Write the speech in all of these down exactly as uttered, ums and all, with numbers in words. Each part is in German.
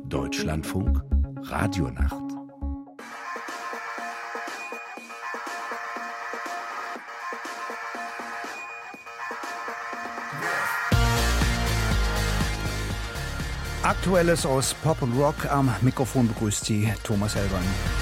Deutschlandfunk Radionacht. Aktuelles aus Pop und Rock. Am Mikrofon begrüßt Sie Thomas Hellmann.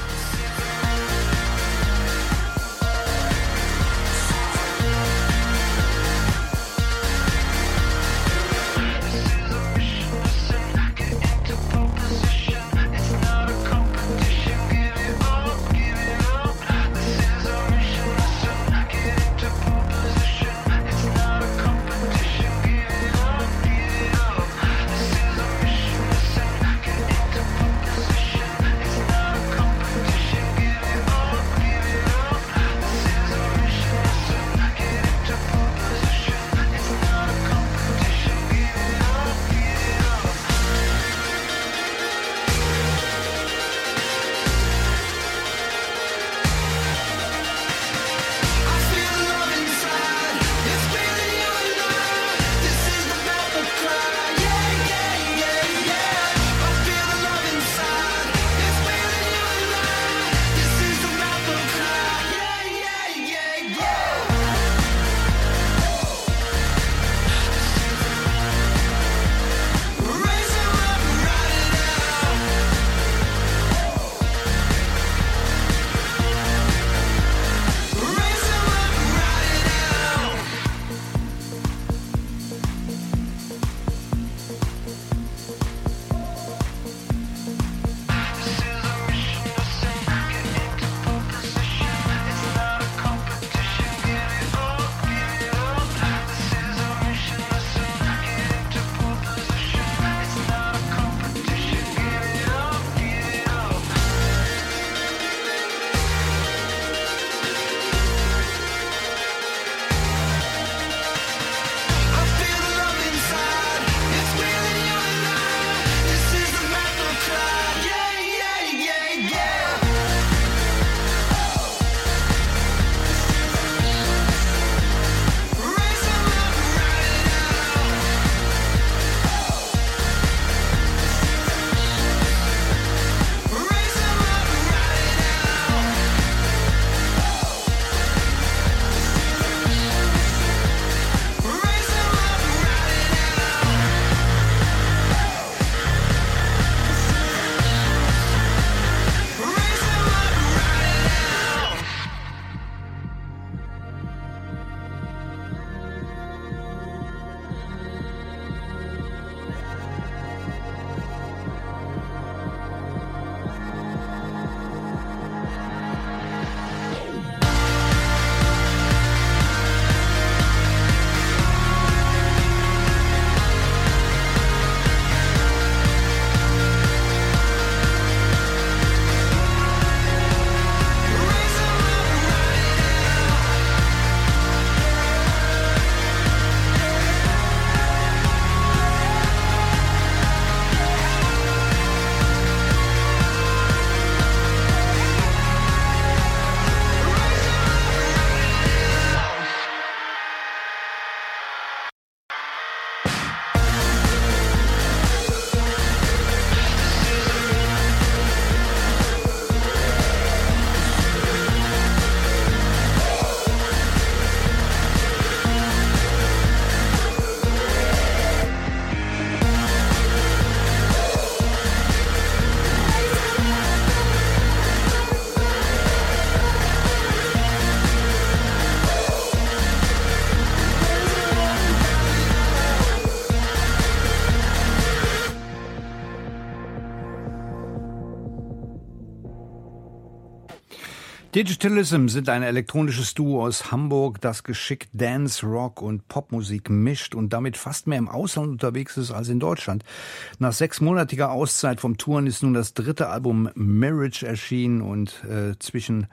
Digitalism sind ein elektronisches Duo aus Hamburg, das geschickt Dance, Rock und Popmusik mischt und damit fast mehr im Ausland unterwegs ist als in Deutschland. Nach sechsmonatiger Auszeit vom Touren ist nun das dritte Album Mirage erschienen und äh, zwischen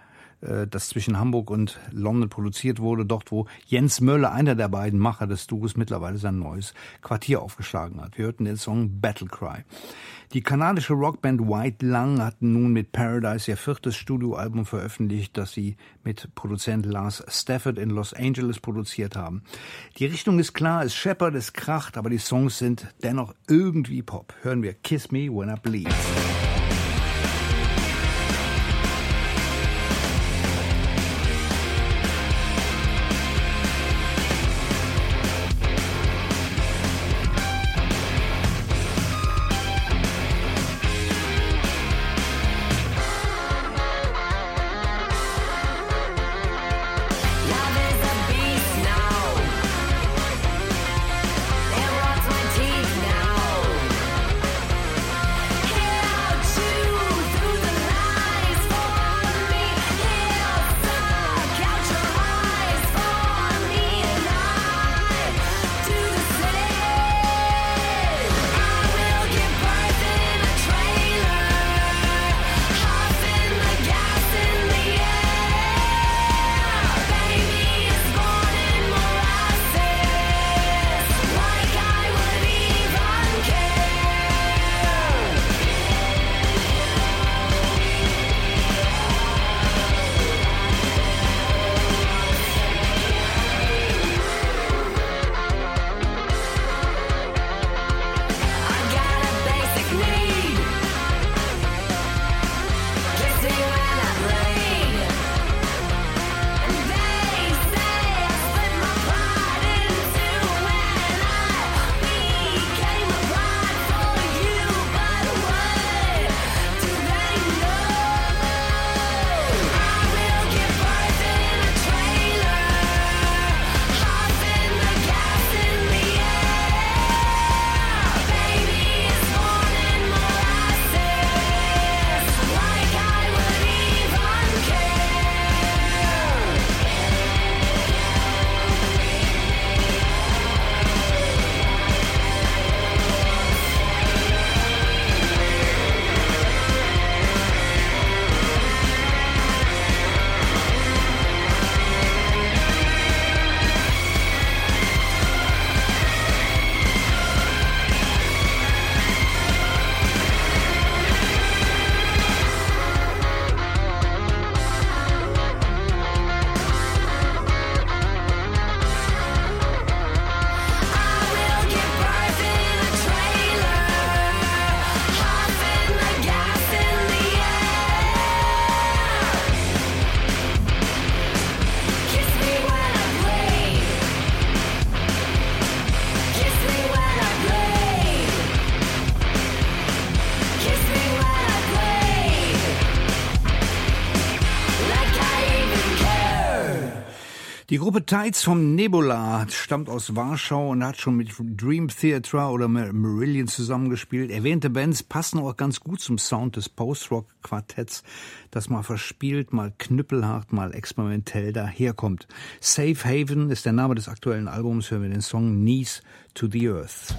das zwischen Hamburg und London produziert wurde, dort wo Jens Möller, einer der beiden Macher des Duos, mittlerweile sein neues Quartier aufgeschlagen hat. Wir hörten den Song Battle Cry. Die kanadische Rockband White Lung hat nun mit Paradise ihr viertes Studioalbum veröffentlicht, das sie mit Produzent Lars Stafford in Los Angeles produziert haben. Die Richtung ist klar, es scheppert, es kracht, aber die Songs sind dennoch irgendwie Pop. Hören wir Kiss Me When I Bleed. Die Gruppe Tides vom Nebula stammt aus Warschau und hat schon mit Dream Theater oder Marillion zusammengespielt. Erwähnte Bands passen auch ganz gut zum Sound des Post-Rock-Quartetts, das mal verspielt, mal knüppelhart, mal experimentell daherkommt. Safe Haven ist der Name des aktuellen Albums. Hören wir den Song Knees to the Earth.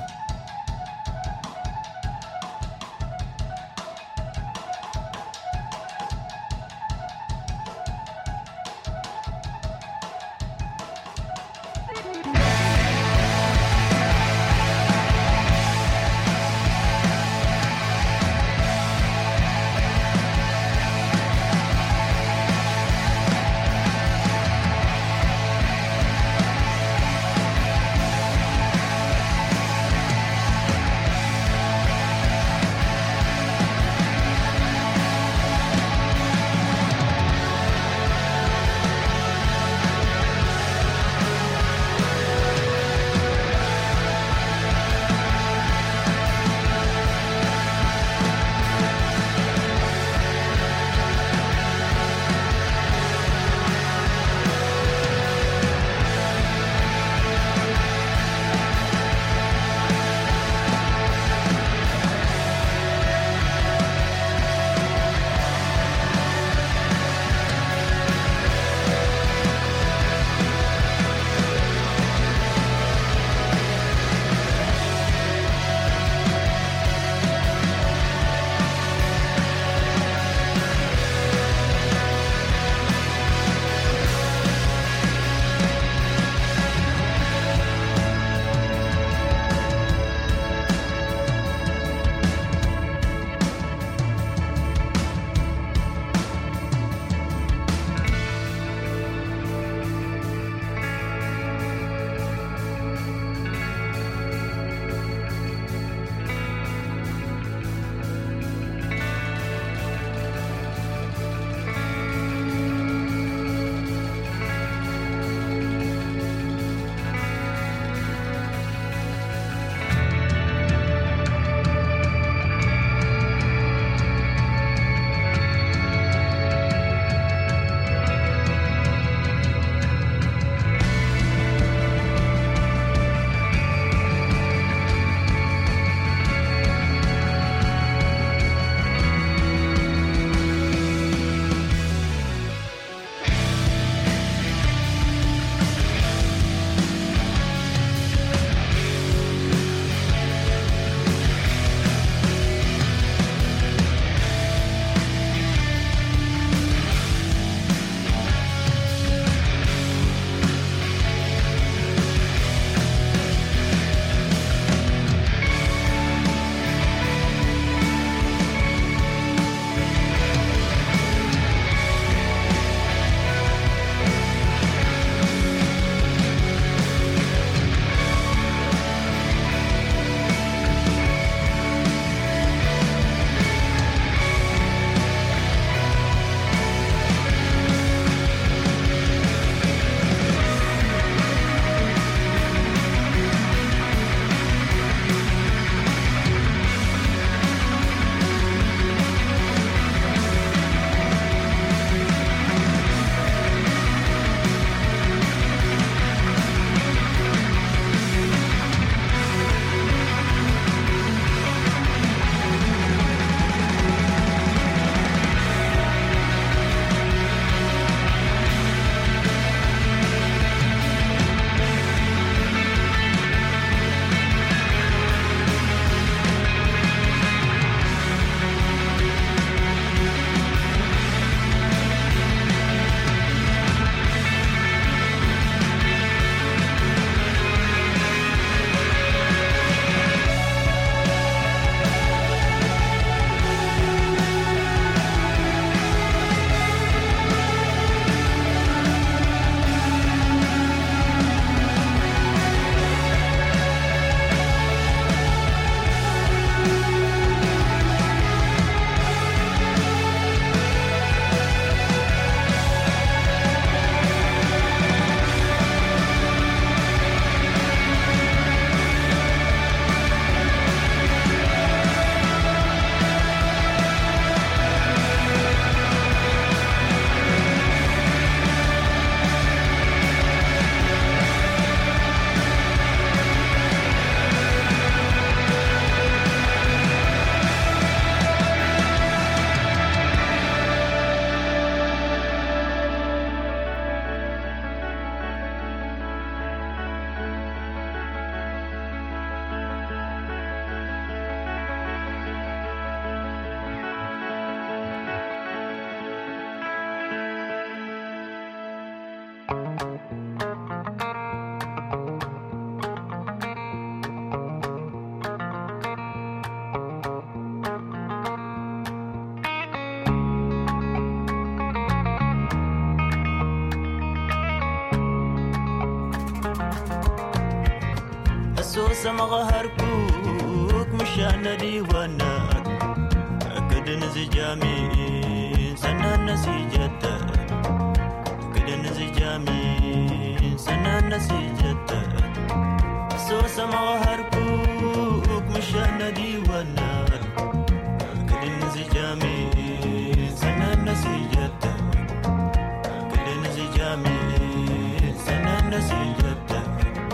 سمغ هركوك مشان ديوانك كدن زجامي سنان نسيجتك كدن زجامي سنان نسيجتك سو سمغ هركوك مشان ديوانك كدن زجامي سنان نسيجتك كدن زجامي سنان نسيجتك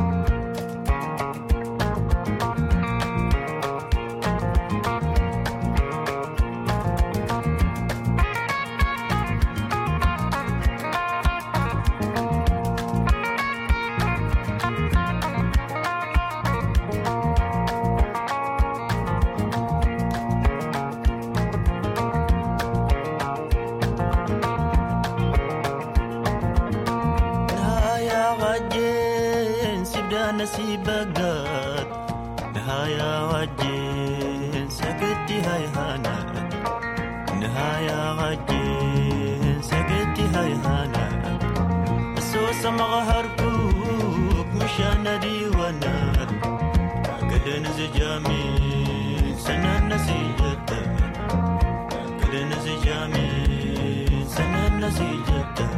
نسيبقات نهاية وجين سكتي هاي هانا نهاية وجين سكتي هاي هانا السوسة مغهركوك مشان ديوانا قد نزجامي سنة نسيجتك قد نزجامي سنة نسيجتك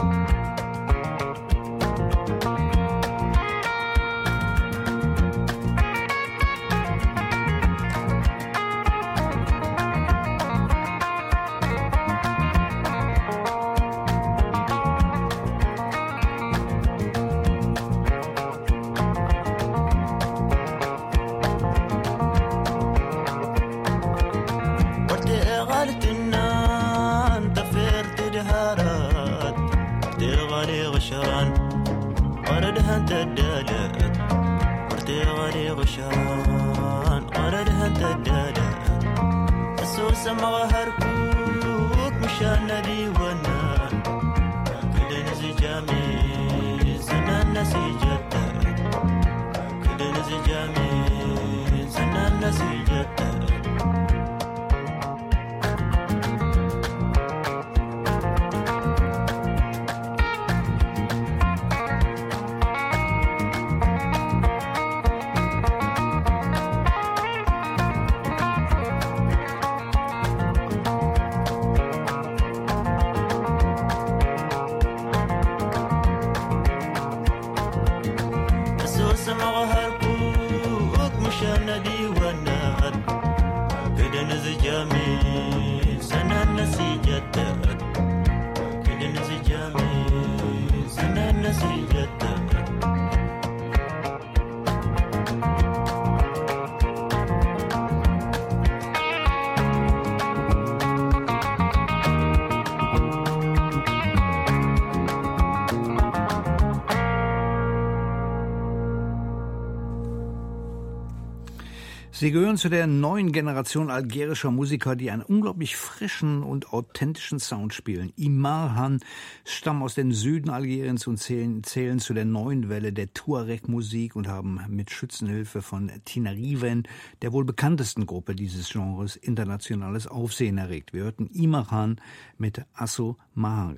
Sie gehören zu der neuen Generation algerischer Musiker, die einen unglaublich frischen und authentischen Sound spielen. Imarhan stammen aus dem Süden Algeriens und zählen, zählen zu der neuen Welle der Tuareg-Musik und haben mit Schützenhilfe von Tinariwen, der wohl bekanntesten Gruppe dieses Genres, internationales Aufsehen erregt. Wir hörten Imarhan mit Asso Mahare.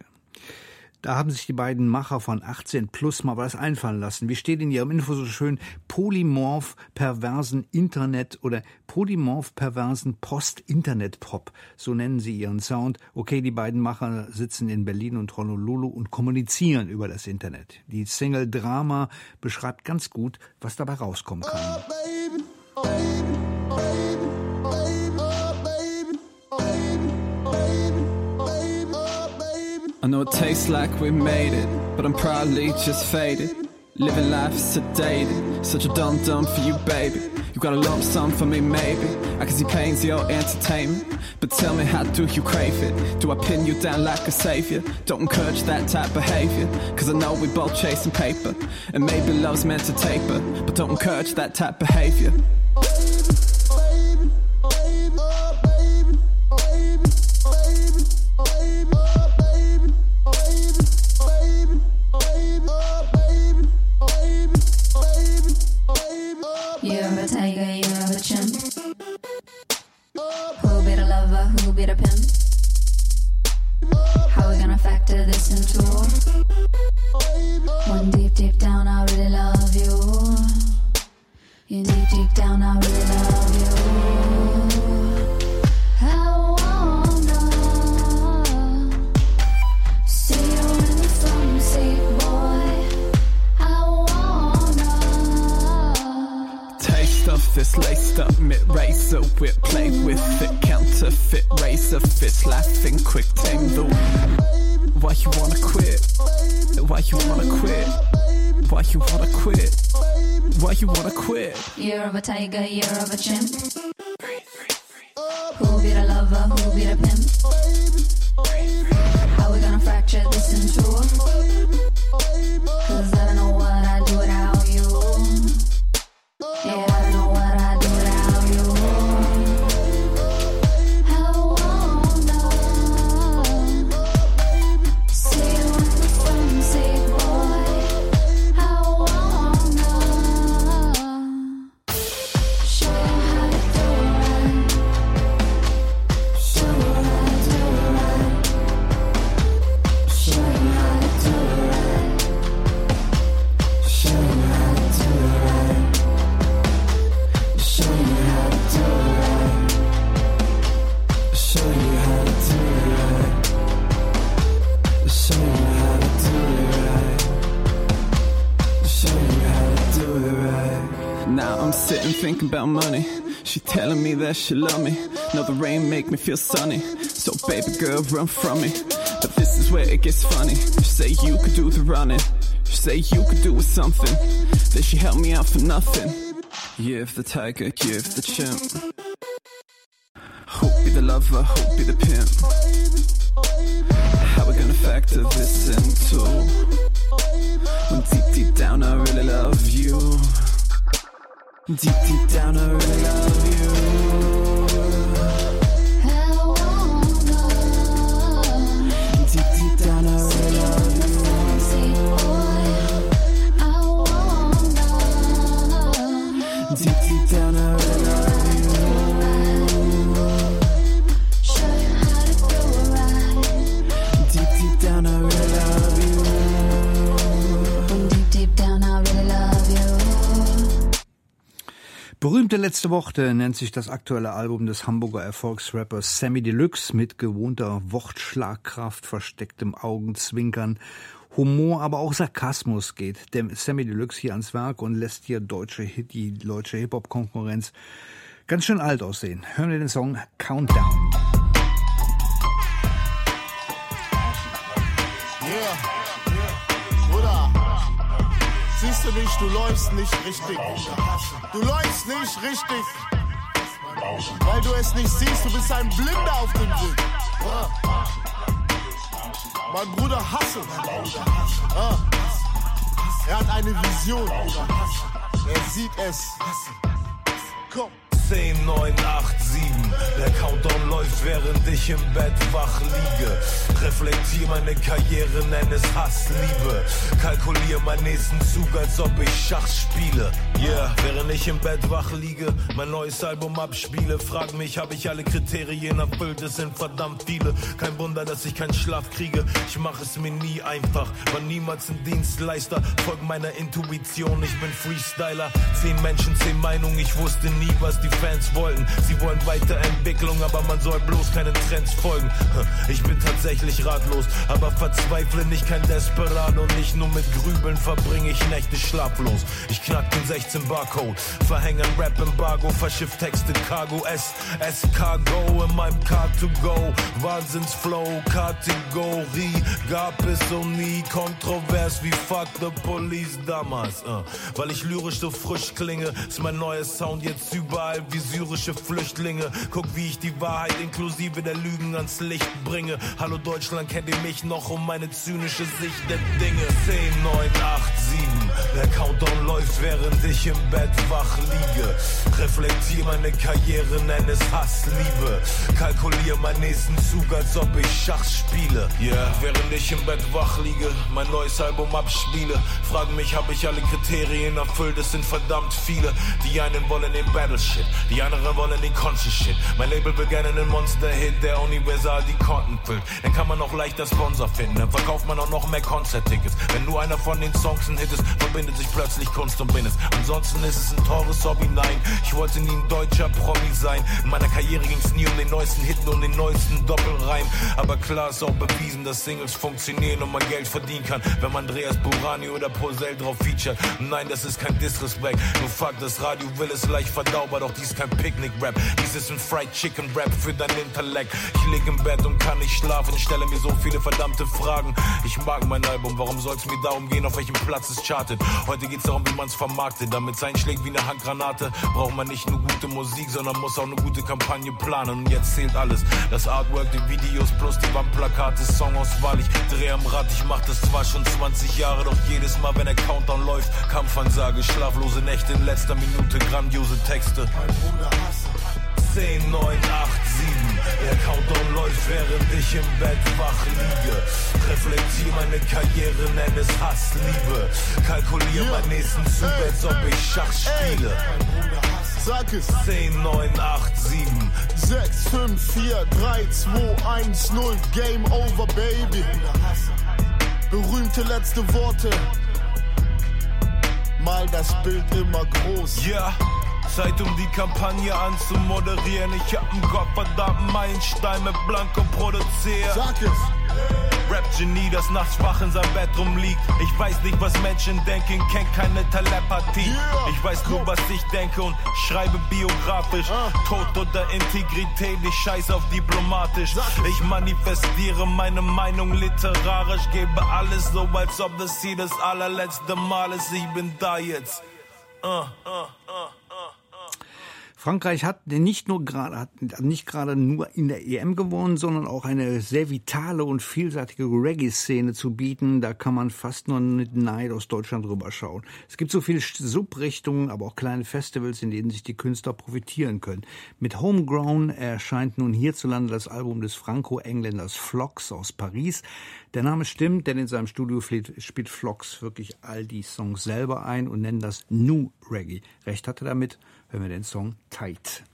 Da haben sich die beiden Macher von achtzehn plus mal was einfallen lassen. Wie steht in ihrem Info so schön? Polymorph perversen Internet oder Polymorph perversen Post-Internet-Pop. So nennen sie ihren Sound. Okay, die beiden Macher sitzen in Berlin und Honolulu und kommunizieren über das Internet. Die Single Drama beschreibt ganz gut, was dabei rauskommen kann. Oh, baby, oh, baby, oh, baby, oh, baby, oh, baby, oh, baby, oh, baby. I know it tastes like we made it, but I'm probably just faded. Living life sedated, such a dum-dum for you, baby. You got a lump sum for me, maybe. I can see pain's your entertainment, but tell me, how do you crave it? Do I pin you down like a savior? Don't encourage that type of behavior, cause I know we both chasing paper, and maybe love's meant to taper, but don't encourage that type of behavior. You're a tiger, you're a chimp. Who be the lover, who be the pimp? How we gonna factor this into war? One deep, deep down, I really love you. You deep, deep down, I really love you. I wanna see you in the front seat, boy. I wanna taste of this laced up mid-razor whip. Play with it, counterfeit razor fits. Laughing quick, tame the why you wanna quit? Why you wanna quit? Why you wanna quit? Why you wanna quit? Year of a tiger, year of a chimp. Who'll be the lover, who'll be the pimp? How we gonna fracture this in two? Cause I don't know what I'd do without you. Yeah, I don't know what I'd do without you. I wanna see you in the front seat, boy. I wanna show you how to do it right. Show you how to do it right. Show you how to do it right. Show you how to do it right. Show you how to do it right. Show you how to do it right. Show you how to do it right. Show you how to do it right. Now I'm sitting thinking about money. She telling me that she love me. Know the rain make me feel sunny. So baby girl, run from me. But this is where it gets funny. She say you could do the running. She say you could do with something. Then she helped me out for nothing. Give the tiger, give the chimp. Who'll be the lover, who'll be the pimp? How we gonna factor this into? When deep, deep down I really love you. Deep, deep down I really love you. I wanna Deep, deep down I really love you. see, boy. I wanna Deep, deep down I really love you. show you how to do it right. Deep, deep down I really love you. When deep, deep down, I really love you. Berühmte letzte Worte nennt sich das aktuelle Album des Hamburger Erfolgsrappers Samy Deluxe mit gewohnter Wortschlagkraft, verstecktem Augenzwinkern, Humor, aber auch Sarkasmus geht dem Samy Deluxe hier ans Werk und lässt hier deutsche Hit, die deutsche Hip-Hop-Konkurrenz ganz schön alt aussehen. Hören wir den Song Countdown. Yeah. Bruder, siehst du nicht, du läufst nicht richtig. Du läufst nicht richtig. Weil du es nicht siehst, du bist ein Blinder auf dem Weg. Ja. Mein Bruder Hassel. Ja. Er hat eine Vision. Er sieht es. Komm. zehn, neun, acht, sieben. Der Countdown läuft, während ich im Bett wach liege. Reflektier meine Karriere, nenn es Hassliebe. Kalkulier meinen nächsten Zug, als ob ich Schach spiele. Yeah, während ich im Bett wach liege, mein neues Album abspiele. Frag mich, hab ich alle Kriterien erfüllt? Es sind verdammt viele. Kein Wunder, dass ich keinen Schlaf kriege. Ich mach es mir nie einfach, war niemals ein Dienstleister. Folg meiner Intuition, ich bin Freestyler. Zehn Menschen, zehn Meinungen, ich wusste nie, was die Fans wollten. Sie wollen Weiterentwicklung, aber man soll bloß keinen Trends folgen. Ich bin tatsächlich ratlos, aber verzweifle nicht, kein Desperado. Nicht nur mit Grübeln verbringe ich Nächte schlaflos. Ich knack den sechzehn Barcode, verhänge ein Rap-Embargo, verschiff Texte Cargo S, S Cargo in meinem Car to go. Wahnsinnsflow, Kategorie gab es so nie. Kontrovers wie Fuck the Police damals. Uh. Weil ich lyrisch so frisch klinge, ist mein neuer Sound jetzt überall wie syrische Flüchtlinge. Guck, wie ich die Wahrheit inklusive der Lügen ans Licht bringe. Hallo Deutschland, kennt ihr mich noch um meine zynische Sicht der Dinge? zehn, neun, acht, sieben. Der Countdown läuft, während ich im Bett wach liege. Reflektier meine Karriere, nenn es Hassliebe. Kalkulier meinen nächsten Zug, als ob ich Schach spiele. Yeah, während ich im Bett wach liege, mein neues Album abspiele. Frag mich, hab ich alle Kriterien erfüllt? Es sind verdammt viele. Die einen wollen den Battle-Shit, die anderen wollen den Conscious-Shit. Mein Label will gerne einen Monster-Hit, der universal die Konten füllt. Dann kann man auch leichter Sponsor finden, dann verkauft man auch noch mehr Konzerttickets. Wenn nur einer von den Songs ein Hit ist, verbindet sich plötzlich Kunst und Business. Ansonsten ist es ein teures Hobby, nein, ich wollte nie ein deutscher Promi sein. In meiner Karriere ging's nie um den neuesten Hit und den neuesten Doppelreim. Aber klar ist auch bewiesen, dass Singles funktionieren und man Geld verdienen kann, wenn man Andreas Burani oder Posel drauf featuret. Nein, das ist kein Disrespect, nur Fakt, das Radio will es leicht verdaubar, doch dies ist kein Picknick-Rap. Dies ist ein Fried Chicken-Rap für dein Intellekt. Ich lieg im Bett und kann nicht schlafen, stelle mir so viele verdammte Fragen. Ich mag mein Album, warum soll's mir darum gehen, auf welchem Platz es chartet? Heute geht's darum, wie man's vermarktet, damit es einschlägt wie eine Handgranate. Braucht man nicht nur gute Musik, sondern muss auch eine gute Kampagne planen. Und jetzt zählt alles, das Artwork, die Videos plus die Wandplakate, Songauswahl. Ich dreh am Rad, ich mach das zwar schon zwanzig Jahre, doch jedes Mal, wenn der Countdown läuft, Kampfansage, schlaflose Nächte in letzter Minute, grandiose Texte. zehn, neun, acht, sieben, der Countdown läuft, während ich im Bett wach liege. Reflektier meine Karriere, nenn es Hassliebe. Kalkulier meinen nächsten Zug, als ob ich Schach spiele. Sag es. zehn, neun, acht, sieben, sechs, fünf, vier, drei, zwei, eins, null. Game over, baby. Berühmte letzte Worte. Mal das Bild immer groß. Ja. Yeah. Zeit, um die Kampagne anzumoderieren. Ich hab einen gottverdammten Meilenstein mit Blanco produziert. Sag es. Rap-Genie, das nachts schwach in seinem Bett rumliegt. Ich weiß nicht, was Menschen denken, kenn keine Telepathie. Yeah. Ich weiß nur, was ich denke und schreibe biografisch. Ah. Tod oder Integrität, ich scheiß auf diplomatisch. Ich manifestiere meine Meinung literarisch. Gebe alles so, als ob das hier das allerletzte Mal ist. Ich bin da jetzt. Uh, uh, uh. Frankreich hat nicht nur gerade, hat nicht gerade nur in der E M gewonnen, sondern auch eine sehr vitale und vielseitige Reggae-Szene zu bieten. Da kann man fast nur mit Neid aus Deutschland rüberschauen. Es gibt so viele Subrichtungen, aber auch kleine Festivals, in denen sich die Künstler profitieren können. Mit Homegrown erscheint nun hierzulande das Album des Franco-Engländers Flocks aus Paris. Der Name stimmt, denn in seinem Studio spielt Flocks wirklich all die Songs selber ein und nennt das New Reggae. Recht hat er damit. Hören wir den Song Tight.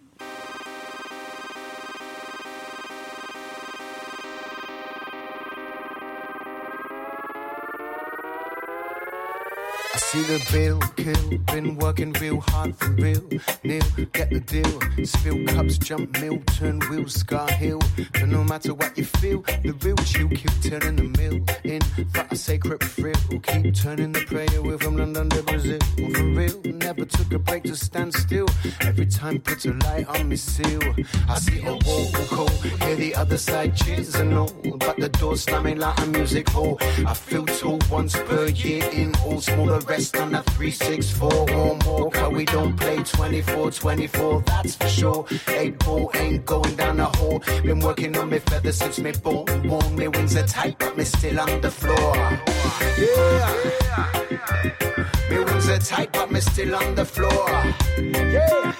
I see the bill, kill, been working real hard for real. Neil, get the deal. Spill cups, jump mill, turn wheels, scar hill. But no matter what you feel, the real chill keep turning the mill in for a sacred thrill. Keep turning the prayer with from London to Brazil. Well, for real, never took a break to stand still. Every time puts a light on me seal. I see a wall cold, hear the other side cheers and all. But the door slamming like a music hall. I feel tall once per year in all smaller rest on a three six four or more. Cause we don't play twenty-four twenty-four, that's for sure. Eight ball ain't going down the hall. Been working on me feathers since me born. Born, me wings are tight, but me still on the floor. Yeah. Me wings are tight, but me still on the floor. Yeah.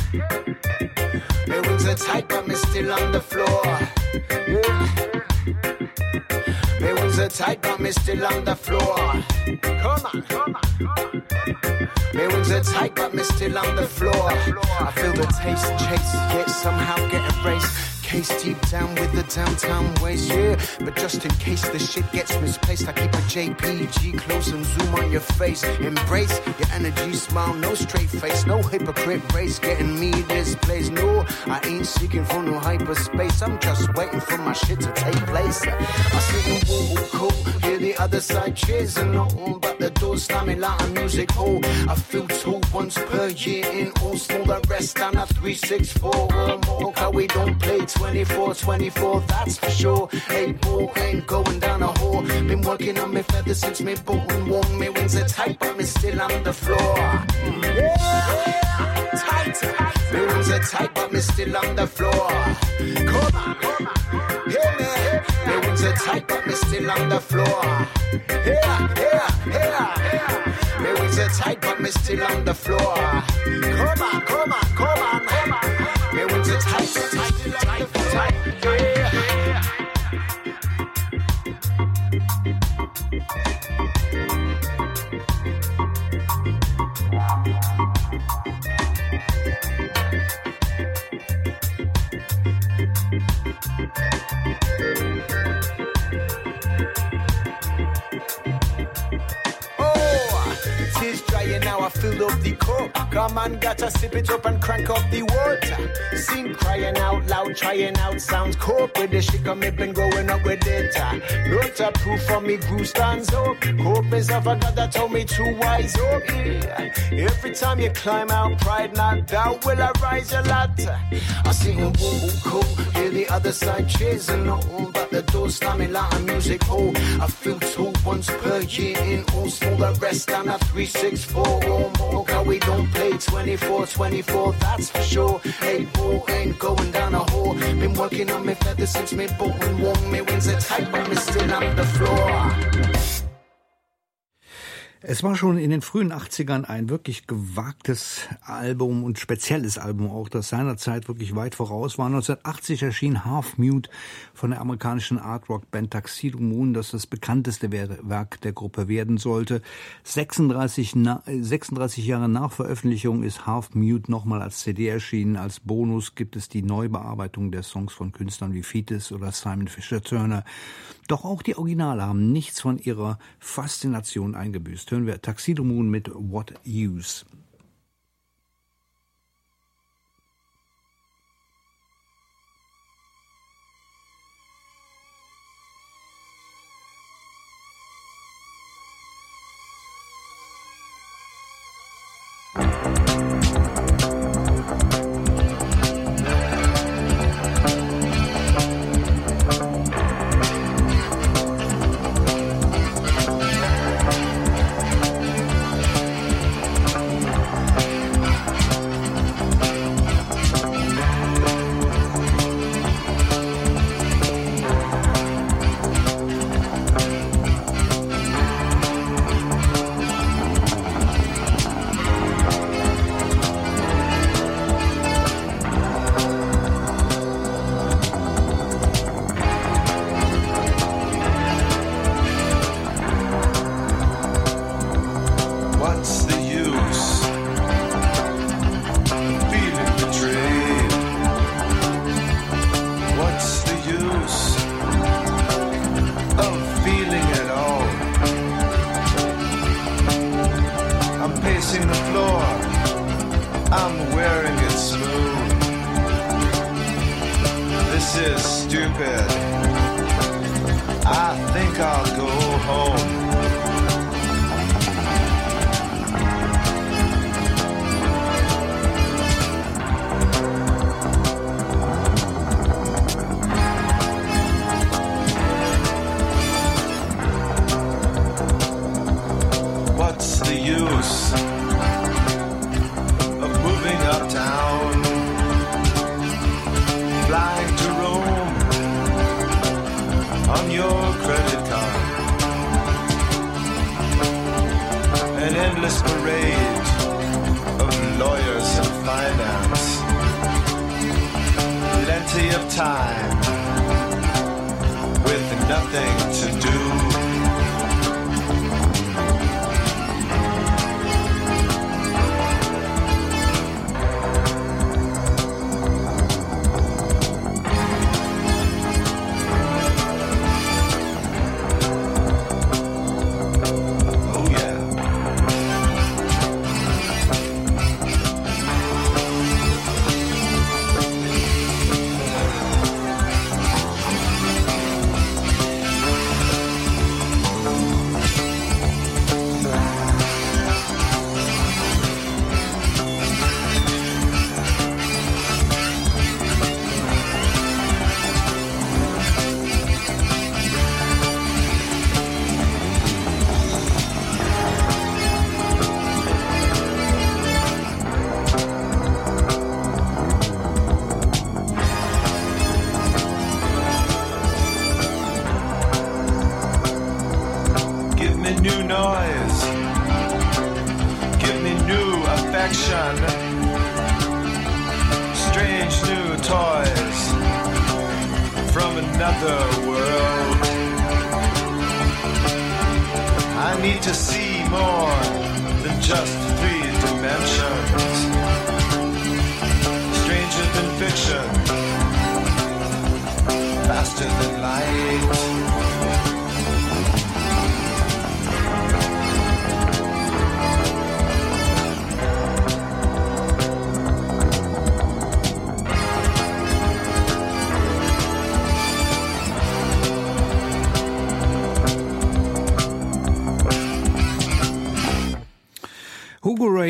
Me wings are tight, but me still on the floor. Yeah. Me wings are tight, but me still on the floor. Come on, come on, come on. Me wings are tight, but me still on the floor. I feel the taste, chase, yet somehow get erased. Case deep down with the downtown ways, yeah. But just in case the shit gets misplaced, I keep a J P G close and zoom on your face. Embrace your energy, smile, no straight face, no hypocrite race. Getting me this place, no, I ain't seeking for no hyperspace. I'm just waiting for my shit to take place. I sit and walk cool, hear the other side cheers and all, but the door slamming like a music hall. I feel two once per year in all small, the rest down a three six four or more. Cause we don't play twenty-four twenty-four, that's for sure. Eight ball ain't going down a hole. Been working on me feathers since me born. Warm, me wings are tight, but me still on the floor. Yeah, tight. Me wings are tight, but me still on the floor. Come on, come on. Hear me. Me wings are tight, but me still on the floor. Yeah, yeah, yeah. Me wings are tight, but me still on the floor. Come on, come on, come on, come on. Me wings are tight, tight, tight, tight, yeah. fill up the cup. Come on, gotta sip it up and crank up the water. Seen crying out loud, trying out sounds. Cope with the shit, me been growing up with it. Not a proof for me, grew stands up. Cope is of a God that told me to wise up. Yeah. Every time you climb out, pride not doubt will I rise a ladder. I see them boom boom cool, hear the other side cheers and nothing but the door slamming like a music hall. I feel two once per year in all small, the rest down at three six four or more. Cause we don't play twenty-four twenty-four, that's for sure. Eight ball ain't going down a hole. Been working on me feathers since me born. Warm me wings are tight, but me still on the floor. Es war schon in den frühen achtzigern ein wirklich gewagtes Album und spezielles Album auch, das seinerzeit wirklich weit voraus war. neunzehnhundertachtzig erschien Half Mute von der amerikanischen Art-Rock-Band Tuxedo Moon, das das bekannteste Werk der Gruppe werden sollte. sechsunddreißig, na, sechsunddreißig Jahre nach Veröffentlichung ist Half Mute nochmal als C D erschienen. Als Bonus gibt es die Neubearbeitung der Songs von Künstlern wie Foetus oder Simon Fisher Turner. Doch auch die Originale haben nichts von ihrer Faszination eingebüßt. Hören wir Tuxedo Moon mit What Use.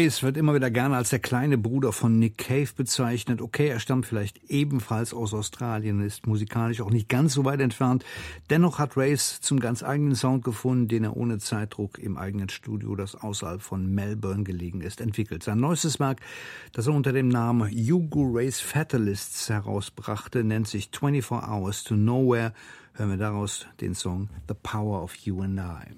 Race wird immer wieder gerne als der kleine Bruder von Nick Cave bezeichnet. Okay, er stammt vielleicht ebenfalls aus Australien, ist musikalisch auch nicht ganz so weit entfernt. Dennoch hat Race zum ganz eigenen Sound gefunden, den er ohne Zeitdruck im eigenen Studio, das außerhalb von Melbourne gelegen ist, entwickelt. Sein neuestes Werk, das er unter dem Namen Yugo Race Fatalists herausbrachte, nennt sich twenty-four hours to Nowhere. Hören wir daraus den Song The Power of You and I.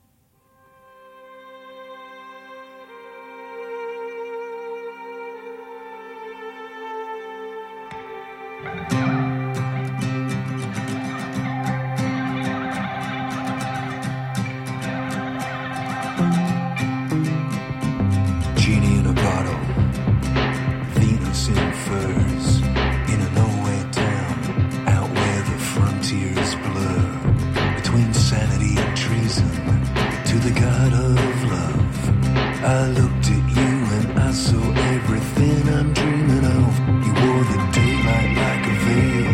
Genie in a bottle, Venus in furs, in a nowhere town, out where the frontiers blur, between sanity and treason, to the god of love. I looked at you and I saw everything I'm dreaming of. You wore the daylight like a veil,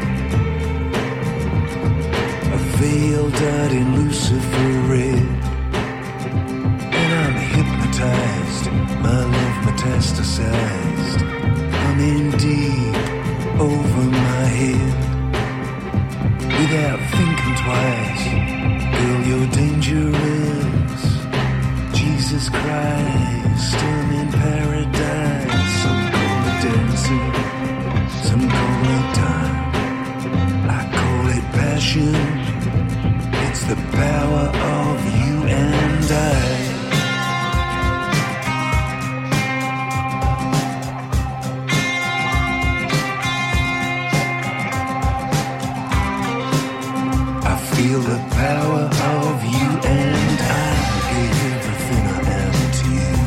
a veil dyed in Lucifer red. And I'm hypnotized, my love metastasized. I'm in deep over my head, without thinking twice. Girl, you're dangerous. Jesus Christ, I'm in paradise. Some call it dancing, some call it time. I call it passion. It's the power of you and I. Feel the power of you and I. Gave everything I am to you.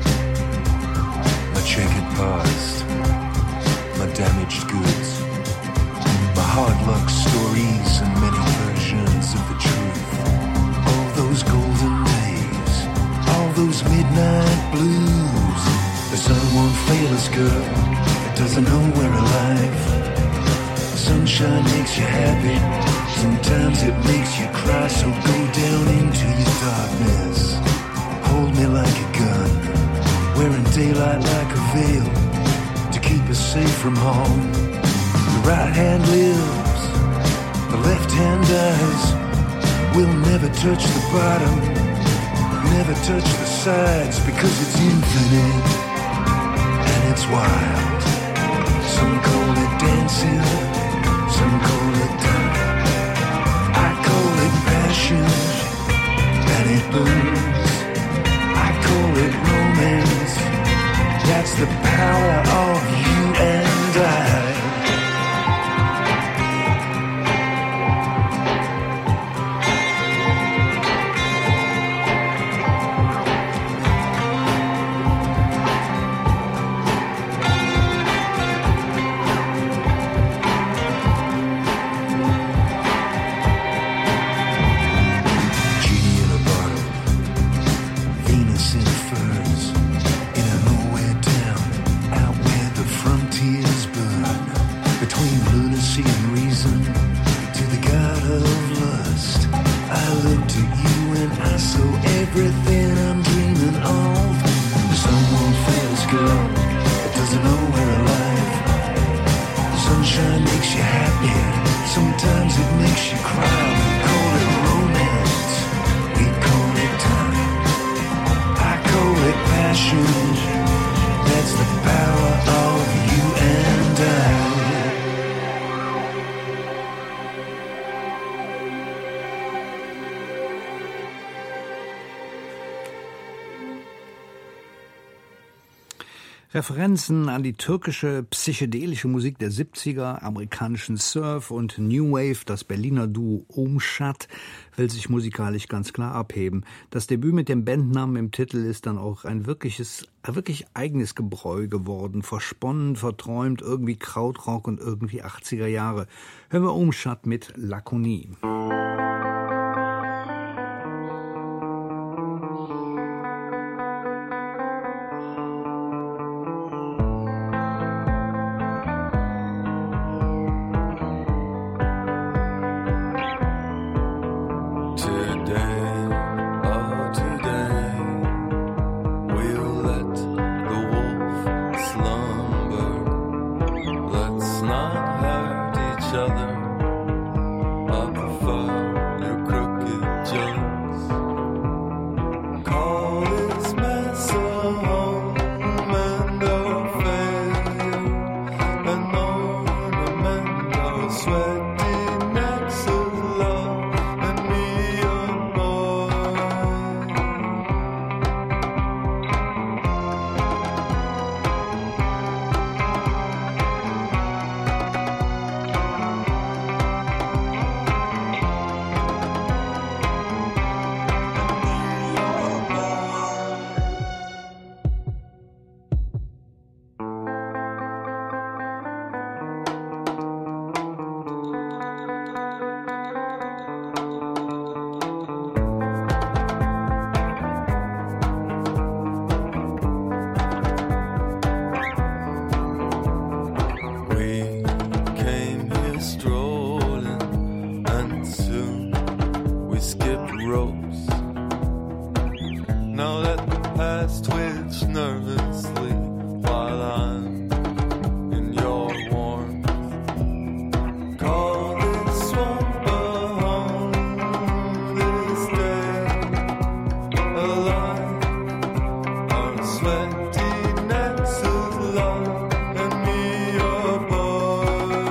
My checkered past, my damaged goods, my hard luck stories and many versions of the truth. All those golden days, all those midnight blues. The sun won't fail us, girl, it doesn't know we're alive. Sunshine makes you happy, sometimes it makes you cry. So go down into your darkness, hold me like a gun, wearing daylight like a veil, to keep us safe from harm. The right hand lives, the left hand dies. We'll never touch the bottom, never touch the sides, because it's infinite and it's wild. Some call it dancing, some call it time. I call it passion, and it burns. I call it romance. That's the power of you and I. Referenzen an die türkische psychedelische Musik der siebziger, amerikanischen Surf und New Wave, das Berliner Duo Umschat will sich musikalisch ganz klar abheben. Das Debüt mit dem Bandnamen im Titel ist dann auch ein wirkliches, ein wirklich eigenes Gebräu geworden, versponnen, verträumt, irgendwie Krautrock und irgendwie achtziger Jahre. Hören wir Umschat mit Lakonie. Today, oh today, we'll let each other. I prefer your crooked jokes. Call this mess a home and a failure, an ornament of sweaty necks of love, and me a boy. We came here strolling, and soon we skipped ropes. Now let the past twitch nervously while I'm in your warmth. Call this swamp a home, this day alive. Our sweaty necks of love, and me your boy.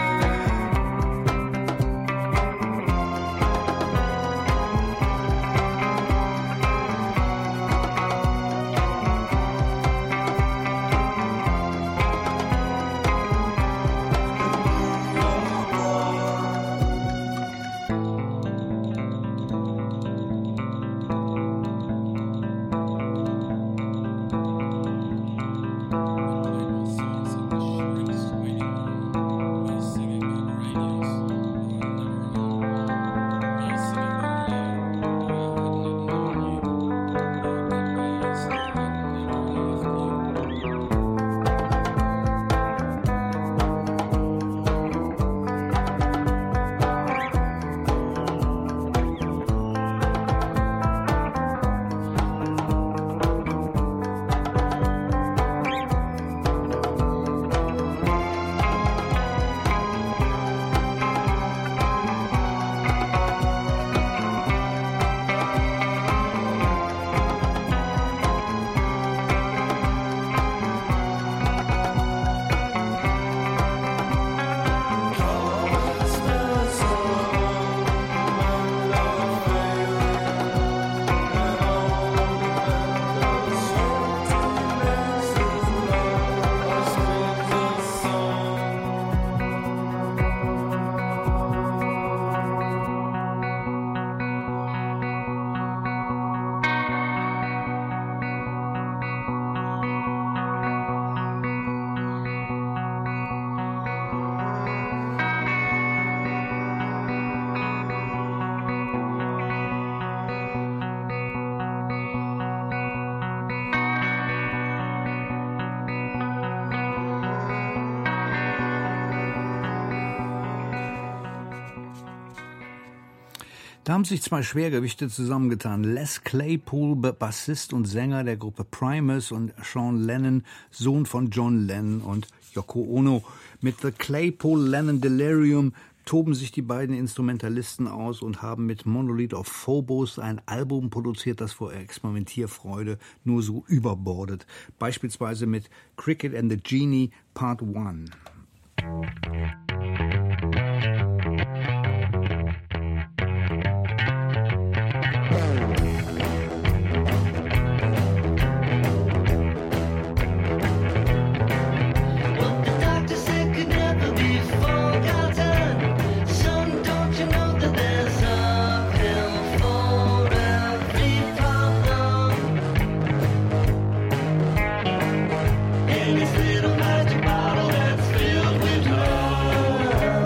Da haben sich zwei Schwergewichte zusammengetan. Les Claypool, Bassist und Sänger der Gruppe Primus, und Sean Lennon, Sohn von John Lennon und Yoko Ono. Mit The Claypool-Lennon Delirium toben sich die beiden Instrumentalisten aus und haben mit Monolith of Phobos ein Album produziert, das vor Experimentierfreude nur so überbordet. Beispielsweise mit Cricket and the Genie Part One. In this little magic bottle that's filled with love.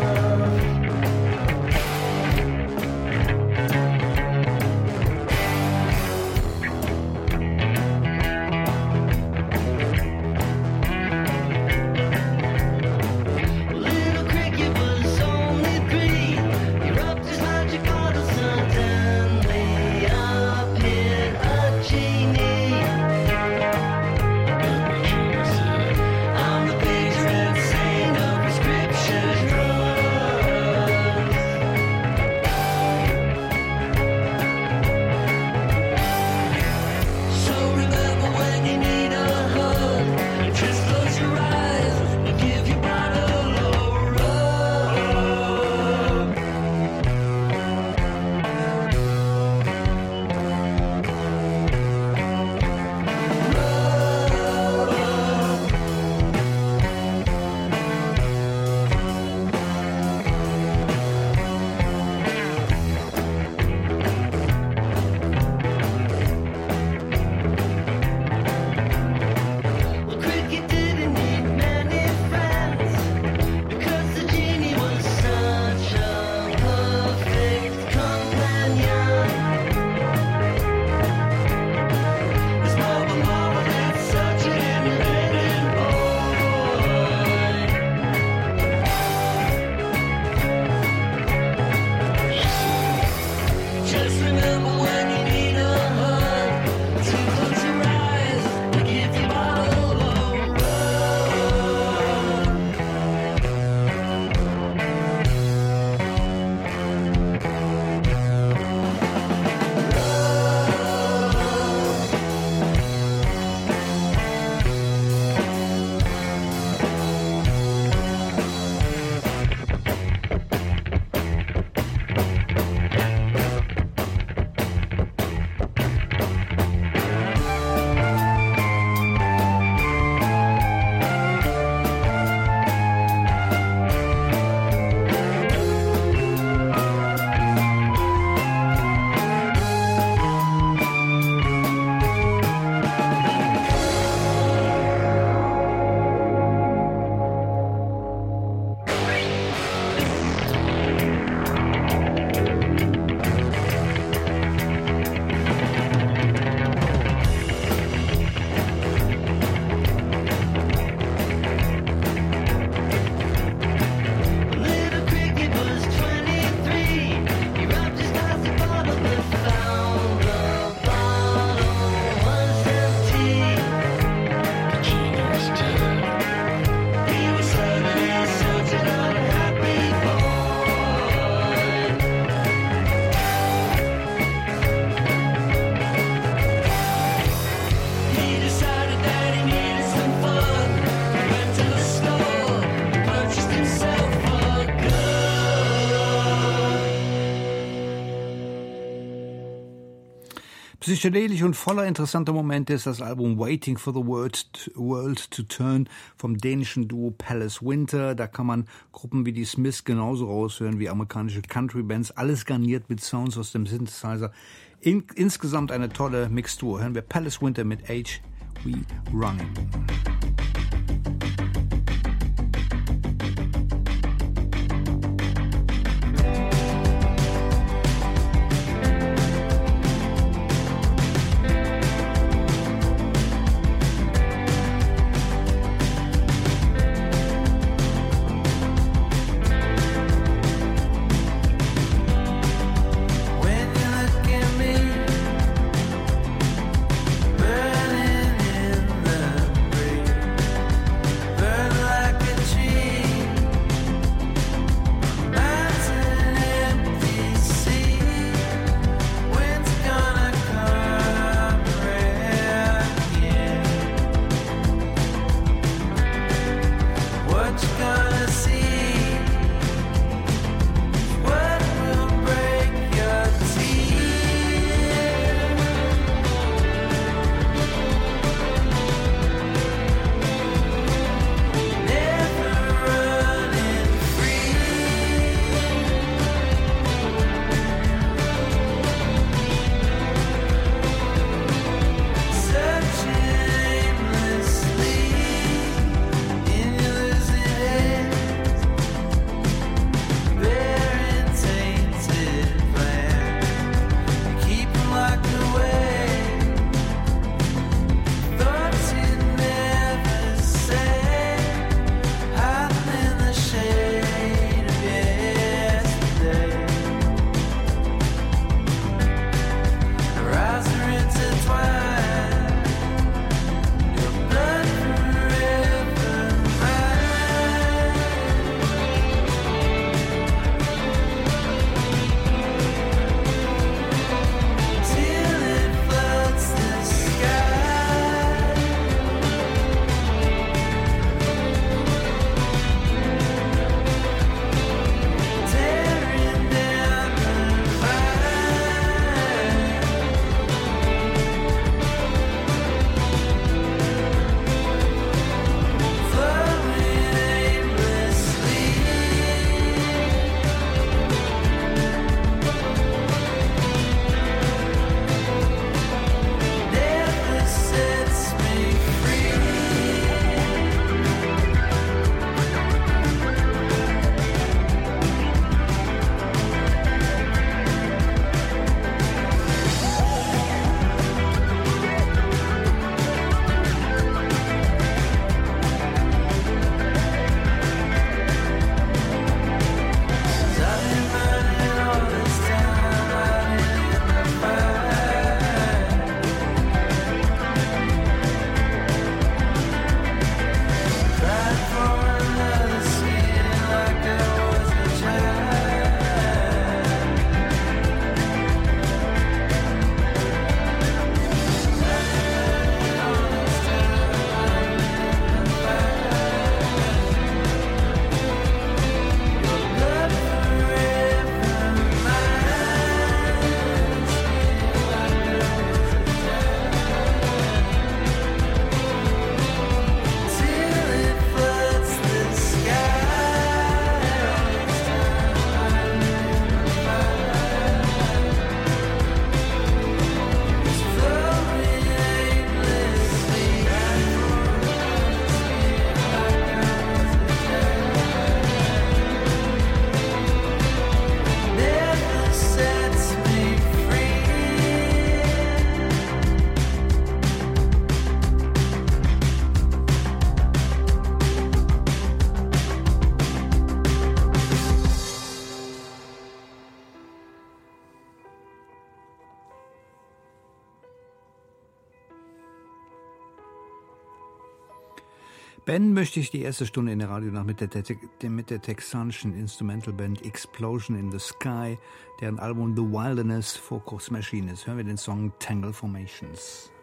Psychedelisch und voller interessanter Momente ist das Album Waiting for the World, World to Turn vom dänischen Duo Palace Winter. Da kann man Gruppen wie die Smiths genauso raushören wie amerikanische Country-Bands. Alles garniert mit Sounds aus dem Synthesizer. In, insgesamt eine tolle Mixtur. Hören wir Palace Winter mit H We Running. Beenden möchte ich die erste Stunde in der Radionacht mit der, mit der texanischen Instrumentalband Explosion in the Sky, deren Album The Wilderness vor kurzem erschienen ist. Hören wir den Song Tangle Formations.